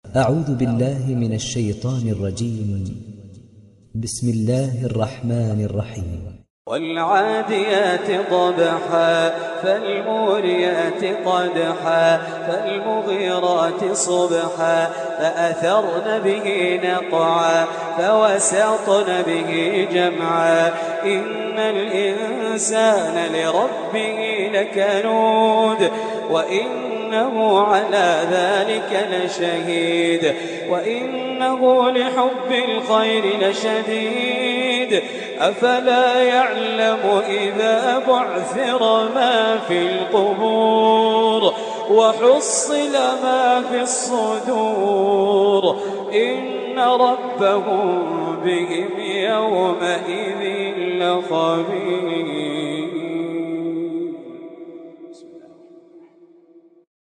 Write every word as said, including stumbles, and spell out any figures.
أعوذ بالله من الشيطان الرجيم. بسم الله الرحمن الرحيم. والعاديات ضبحا فالموريات قدحا فالمغيرات صبحا فأثرن به نقعا فوسطن به جمعا إن الإنسان لربه لكنود وإنه على ذلك لشهيد وإنه لحب الخير لشديد أفلا يعلم إذا بعثر ما في القبور وحصل ما في الصدور إن ربهم بهم يومئذ لخبير.